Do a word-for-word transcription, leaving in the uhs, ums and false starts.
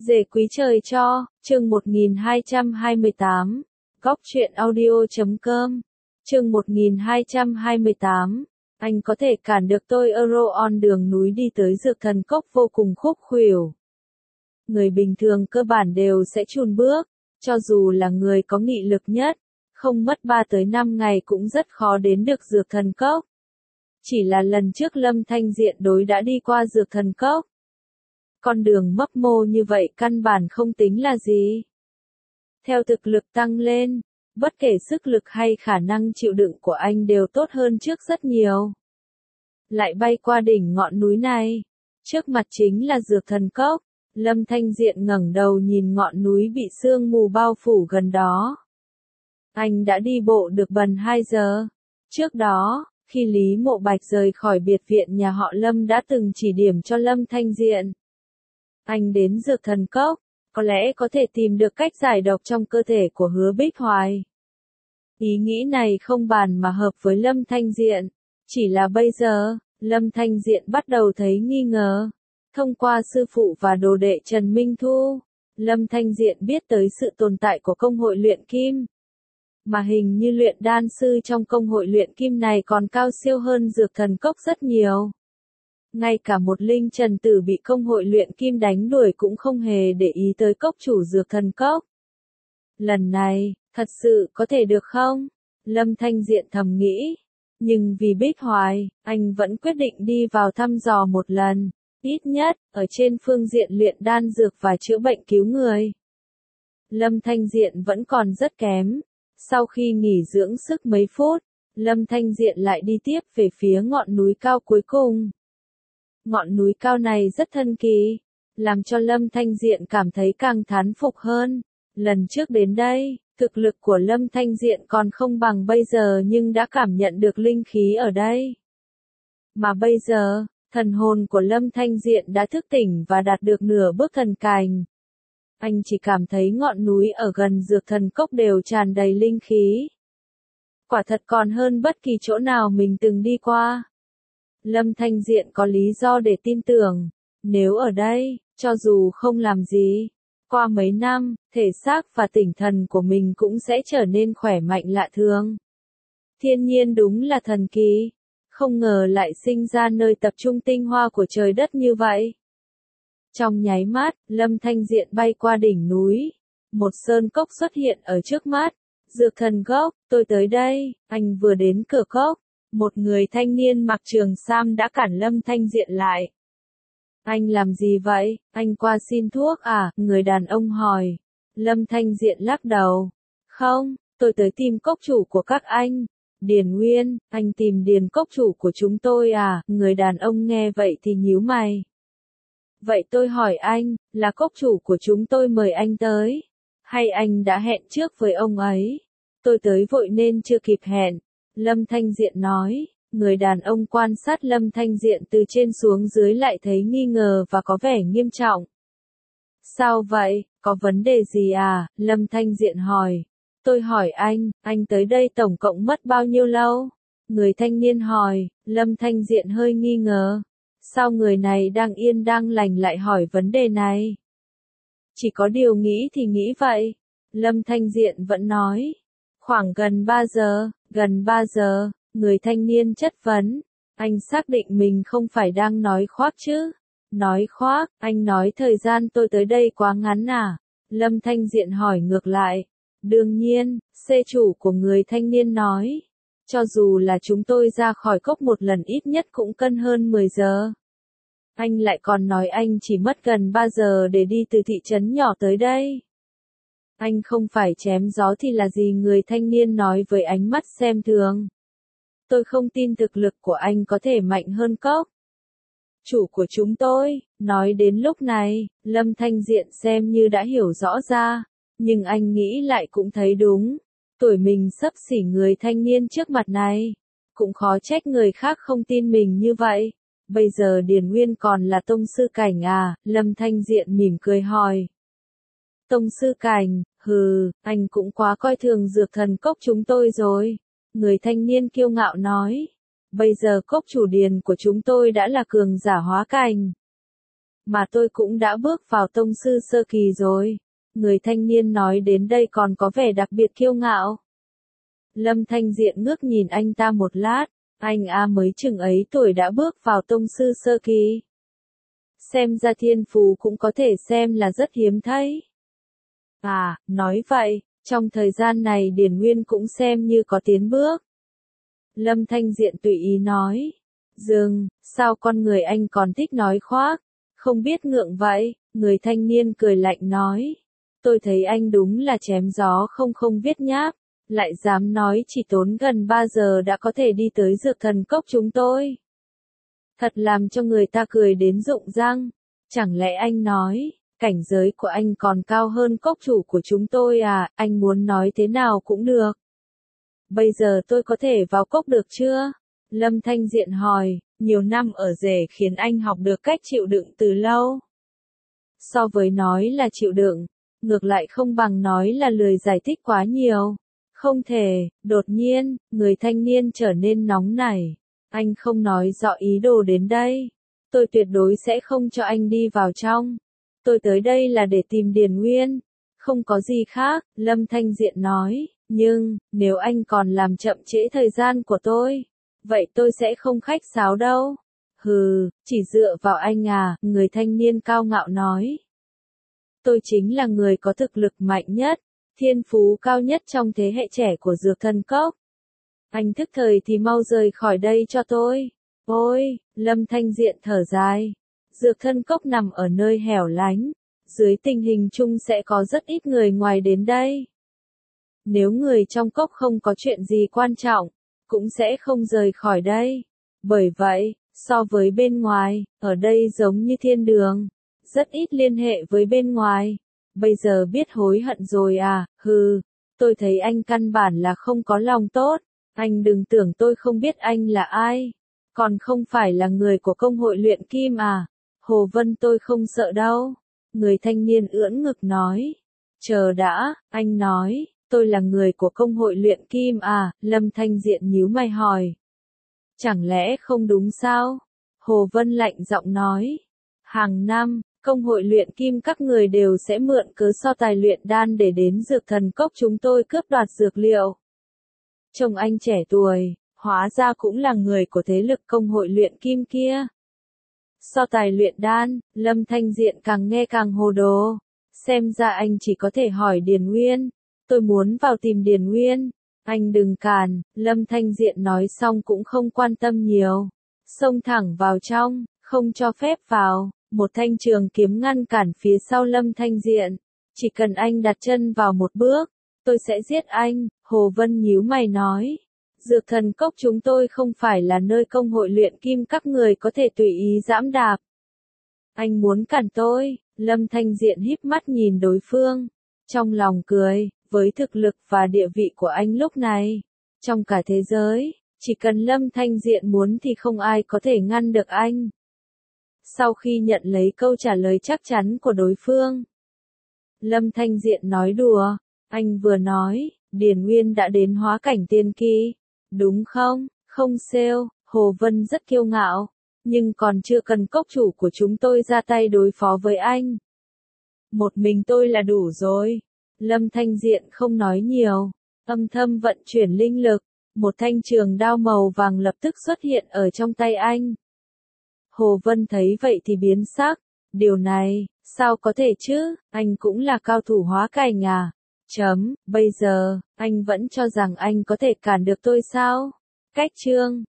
Dề quý trời cho, chương một nghìn hai trăm hai mươi tám, góc truyện audio chấm com, chương một nghìn hai trăm hai mươi tám, anh có thể cản được tôi Euro-on đường núi đi tới Dược Thần Cốc vô cùng khúc khuỷu. Người bình thường cơ bản đều sẽ chùn bước, cho dù là người có nghị lực nhất, không mất ba tới năm ngày cũng rất khó đến được Dược Thần Cốc. Chỉ là lần trước Lâm Thanh Diện đối đã đi qua Dược Thần Cốc. Con đường mấp mô như vậy căn bản không tính là gì. Theo thực lực tăng lên, bất kể sức lực hay khả năng chịu đựng của anh đều tốt hơn trước rất nhiều. Lại bay qua đỉnh ngọn núi này, trước mặt chính là Dược Thần Cốc. Lâm Thanh Diện ngẩng đầu nhìn ngọn núi bị sương mù bao phủ gần đó. Anh đã đi bộ được gần hai giờ. Trước đó, khi Lý Mộ Bạch rời khỏi biệt viện nhà họ Lâm đã từng chỉ điểm cho Lâm Thanh Diện. Anh đến Dược Thần Cốc, có lẽ có thể tìm được cách giải độc trong cơ thể của Hứa Bích Hoài. Ý nghĩ này không bàn mà hợp với Lâm Thanh Diện. Chỉ là bây giờ, Lâm Thanh Diện bắt đầu thấy nghi ngờ. Thông qua sư phụ và đồ đệ Trần Minh Thu, Lâm Thanh Diện biết tới sự tồn tại của công hội luyện kim. Mà hình như luyện đan sư trong công hội luyện kim này còn cao siêu hơn Dược Thần Cốc rất nhiều. Ngay cả một linh trần tử bị công hội luyện kim đánh đuổi cũng không hề để ý tới cốc chủ Dược Thần Cốc. Lần này, thật sự có thể được không? Lâm Thanh Diện thầm nghĩ. Nhưng vì Bích Hoài, anh vẫn quyết định đi vào thăm dò một lần. Ít nhất, ở trên phương diện luyện đan dược và chữa bệnh cứu người. Lâm Thanh Diện vẫn còn rất kém. Sau khi nghỉ dưỡng sức mấy phút, Lâm Thanh Diện lại đi tiếp về phía ngọn núi cao cuối cùng. Ngọn núi cao này rất thần kỳ, làm cho Lâm Thanh Diện cảm thấy càng thán phục hơn. Lần trước đến đây, thực lực của Lâm Thanh Diện còn không bằng bây giờ nhưng đã cảm nhận được linh khí ở đây. Mà bây giờ, thần hồn của Lâm Thanh Diện đã thức tỉnh và đạt được nửa bước thần cảnh. Anh chỉ cảm thấy ngọn núi ở gần Dược Thần Cốc đều tràn đầy linh khí. Quả thật còn hơn bất kỳ chỗ nào mình từng đi qua. Lâm Thanh Diện có lý do để tin tưởng, nếu ở đây, cho dù không làm gì, qua mấy năm, thể xác và tinh thần của mình cũng sẽ trở nên khỏe mạnh lạ thường. Thiên nhiên đúng là thần kỳ, không ngờ lại sinh ra nơi tập trung tinh hoa của trời đất như vậy. Trong nháy mắt, Lâm Thanh Diện bay qua đỉnh núi, một sơn cốc xuất hiện ở trước mắt. Dược Thần Cốc, tôi tới đây. Anh vừa đến cửa cốc, một người thanh niên mặc trường sam đã cản Lâm Thanh Diện lại. Anh làm gì vậy? Anh qua xin thuốc à? Người đàn ông hỏi. Lâm Thanh Diện lắc đầu. Không, tôi tới tìm cốc chủ của các anh. Điền Nguyên, anh tìm Điền cốc chủ của chúng tôi à? Người đàn ông nghe vậy thì nhíu mày. Vậy tôi hỏi anh, là cốc chủ của chúng tôi mời anh tới? Hay anh đã hẹn trước với ông ấy? Tôi tới vội nên chưa kịp hẹn. Lâm Thanh Diện nói. Người đàn ông quan sát Lâm Thanh Diện từ trên xuống dưới lại thấy nghi ngờ và có vẻ nghiêm trọng. Sao vậy, có vấn đề gì à? Lâm Thanh Diện hỏi. Tôi hỏi anh, anh tới đây tổng cộng mất bao nhiêu lâu? Người thanh niên hỏi. Lâm Thanh Diện hơi nghi ngờ. Sao người này đang yên đang lành lại hỏi vấn đề này? Chỉ có điều nghĩ thì nghĩ vậy. Lâm Thanh Diện vẫn nói. Khoảng gần ba giờ, gần ba giờ, người thanh niên chất vấn. Anh xác định mình không phải đang nói khoác chứ? Nói khoác, anh nói thời gian tôi tới đây quá ngắn à? Lâm Thanh Diện hỏi ngược lại. Đương nhiên, xê chủ của người thanh niên nói. Cho dù là chúng tôi ra khỏi cốc một lần ít nhất cũng cân hơn mười giờ. Anh lại còn nói anh chỉ mất gần ba giờ để đi từ thị trấn nhỏ tới đây. Anh không phải chém gió thì là gì? Người thanh niên nói với ánh mắt xem thường. Tôi không tin thực lực của anh có thể mạnh hơn cốc chủ của chúng tôi. Nói đến lúc này, Lâm Thanh Diện xem như đã hiểu rõ ra, nhưng anh nghĩ lại cũng thấy đúng. Tuổi mình xấp xỉ người thanh niên trước mặt này, cũng khó trách người khác không tin mình như vậy. Bây giờ Điền Nguyên còn là tông sư cảnh à? Lâm Thanh Diện mỉm cười hỏi. Tông sư cảnh, hừ, anh cũng quá coi thường Dược Thần Cốc chúng tôi rồi. Người thanh niên kiêu ngạo nói. Bây giờ cốc chủ Điền của chúng tôi đã là cường giả hóa cảnh. mà tôi cũng đã bước vào tông sư sơ kỳ rồi. Người thanh niên nói đến đây còn có vẻ đặc biệt kiêu ngạo. Lâm Thanh Diện ngước nhìn anh ta một lát, anh a mới chừng ấy tuổi đã bước vào tông sư sơ kỳ. Xem ra thiên phú cũng có thể xem là rất hiếm thấy. À, nói vậy, trong thời gian này Điền Nguyên cũng xem như có tiến bước. Lâm Thanh Diện tùy ý nói. Dừng, sao con người anh còn thích nói khoác, không biết ngượng vậy, người thanh niên cười lạnh nói. Tôi thấy anh đúng là chém gió không không viết nháp, lại dám nói chỉ tốn gần ba giờ đã có thể đi tới Dược Thần Cốc chúng tôi. Thật làm cho người ta cười đến rụng răng, chẳng lẽ anh nói, cảnh giới của anh còn cao hơn cốc chủ của chúng tôi à, anh muốn nói thế nào cũng được. Bây giờ tôi có thể vào cốc được chưa? Lâm Thanh Diện hỏi, nhiều năm ở rể khiến anh học được cách chịu đựng từ lâu. So với nói là chịu đựng, ngược lại không bằng nói là lười giải thích quá nhiều. Không thể, đột nhiên, người thanh niên trở nên nóng nảy. Anh không nói rõ ý đồ đến đây. Tôi tuyệt đối sẽ không cho anh đi vào trong. Tôi tới đây là để tìm Điền Nguyên. Không có gì khác, Lâm Thanh Diện nói. Nhưng, nếu anh còn làm chậm trễ thời gian của tôi, vậy tôi sẽ không khách sáo đâu. Hừ, chỉ dựa vào anh à, người thanh niên cao ngạo nói. Tôi chính là người có thực lực mạnh nhất, thiên phú cao nhất trong thế hệ trẻ của Dược Thần Cốc. Anh thức thời thì mau rời khỏi đây cho tôi. Ôi, Lâm Thanh Diện thở dài. Dược Thần Cốc nằm ở nơi hẻo lánh, dưới tình hình chung sẽ có rất ít người ngoài đến đây. Nếu người trong cốc không có chuyện gì quan trọng, cũng sẽ không rời khỏi đây. Bởi vậy, so với bên ngoài, ở đây giống như thiên đường, rất ít liên hệ với bên ngoài. Bây giờ biết hối hận rồi à, hừ, tôi thấy anh căn bản là không có lòng tốt. Anh đừng tưởng tôi không biết anh là ai, còn không phải là người của công hội luyện kim à. Hồ Vân tôi không sợ đâu. Người thanh niên ưỡn ngực nói. Chờ đã, anh nói, tôi là người của công hội luyện kim à, Lâm Thanh Diện nhíu mày hỏi. Chẳng lẽ không đúng sao? Hồ Vân lạnh giọng nói. Hàng năm, công hội luyện kim các người đều sẽ mượn cớ so tài luyện đan để đến Dược Thần Cốc chúng tôi cướp đoạt dược liệu. Chồng anh trẻ tuổi, hóa ra cũng là người của thế lực công hội luyện kim kia. So tài luyện đan, Lâm Thanh Diện càng nghe càng hồ đồ. Xem ra anh chỉ có thể hỏi Điền Nguyên. Tôi muốn vào tìm Điền Nguyên. Anh đừng cản, Lâm Thanh Diện nói xong cũng không quan tâm nhiều. Xông thẳng vào trong, không cho phép vào. Một thanh trường kiếm ngăn cản phía sau Lâm Thanh Diện. Chỉ cần anh đặt chân vào một bước, tôi sẽ giết anh, Hồ Vân nhíu mày nói. Dược Thần Cốc chúng tôi không phải là nơi công hội luyện kim các người có thể tùy ý giẫm đạp. Anh muốn cản tôi, Lâm Thanh Diện híp mắt nhìn đối phương. Trong lòng cười, với thực lực và địa vị của anh lúc này, trong cả thế giới, chỉ cần Lâm Thanh Diện muốn thì không ai có thể ngăn được anh. Sau khi nhận lấy câu trả lời chắc chắn của đối phương, Lâm Thanh Diện nói đùa, anh vừa nói, Điền Nguyên đã đến hóa cảnh tiên kỳ, đúng không? Không sao, Hồ Vân rất kiêu ngạo, nhưng còn chưa cần cốc chủ của chúng tôi ra tay đối phó với anh. Một mình tôi là đủ rồi. Lâm Thanh Diện không nói nhiều, âm thầm vận chuyển linh lực, một thanh trường đao màu vàng lập tức xuất hiện ở trong tay anh. Hồ Vân thấy vậy thì biến sắc, điều này, sao có thể chứ, anh cũng là cao thủ hóa cảnh à? Chấm, bây giờ, anh vẫn cho rằng anh có thể cản được tôi sao? Cách chương